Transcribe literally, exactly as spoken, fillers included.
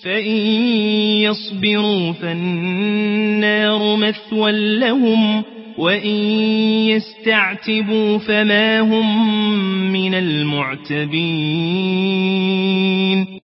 فإن يصبروا فالنار مثوى لهم وإن يستعتبوا فما هم من المعتبين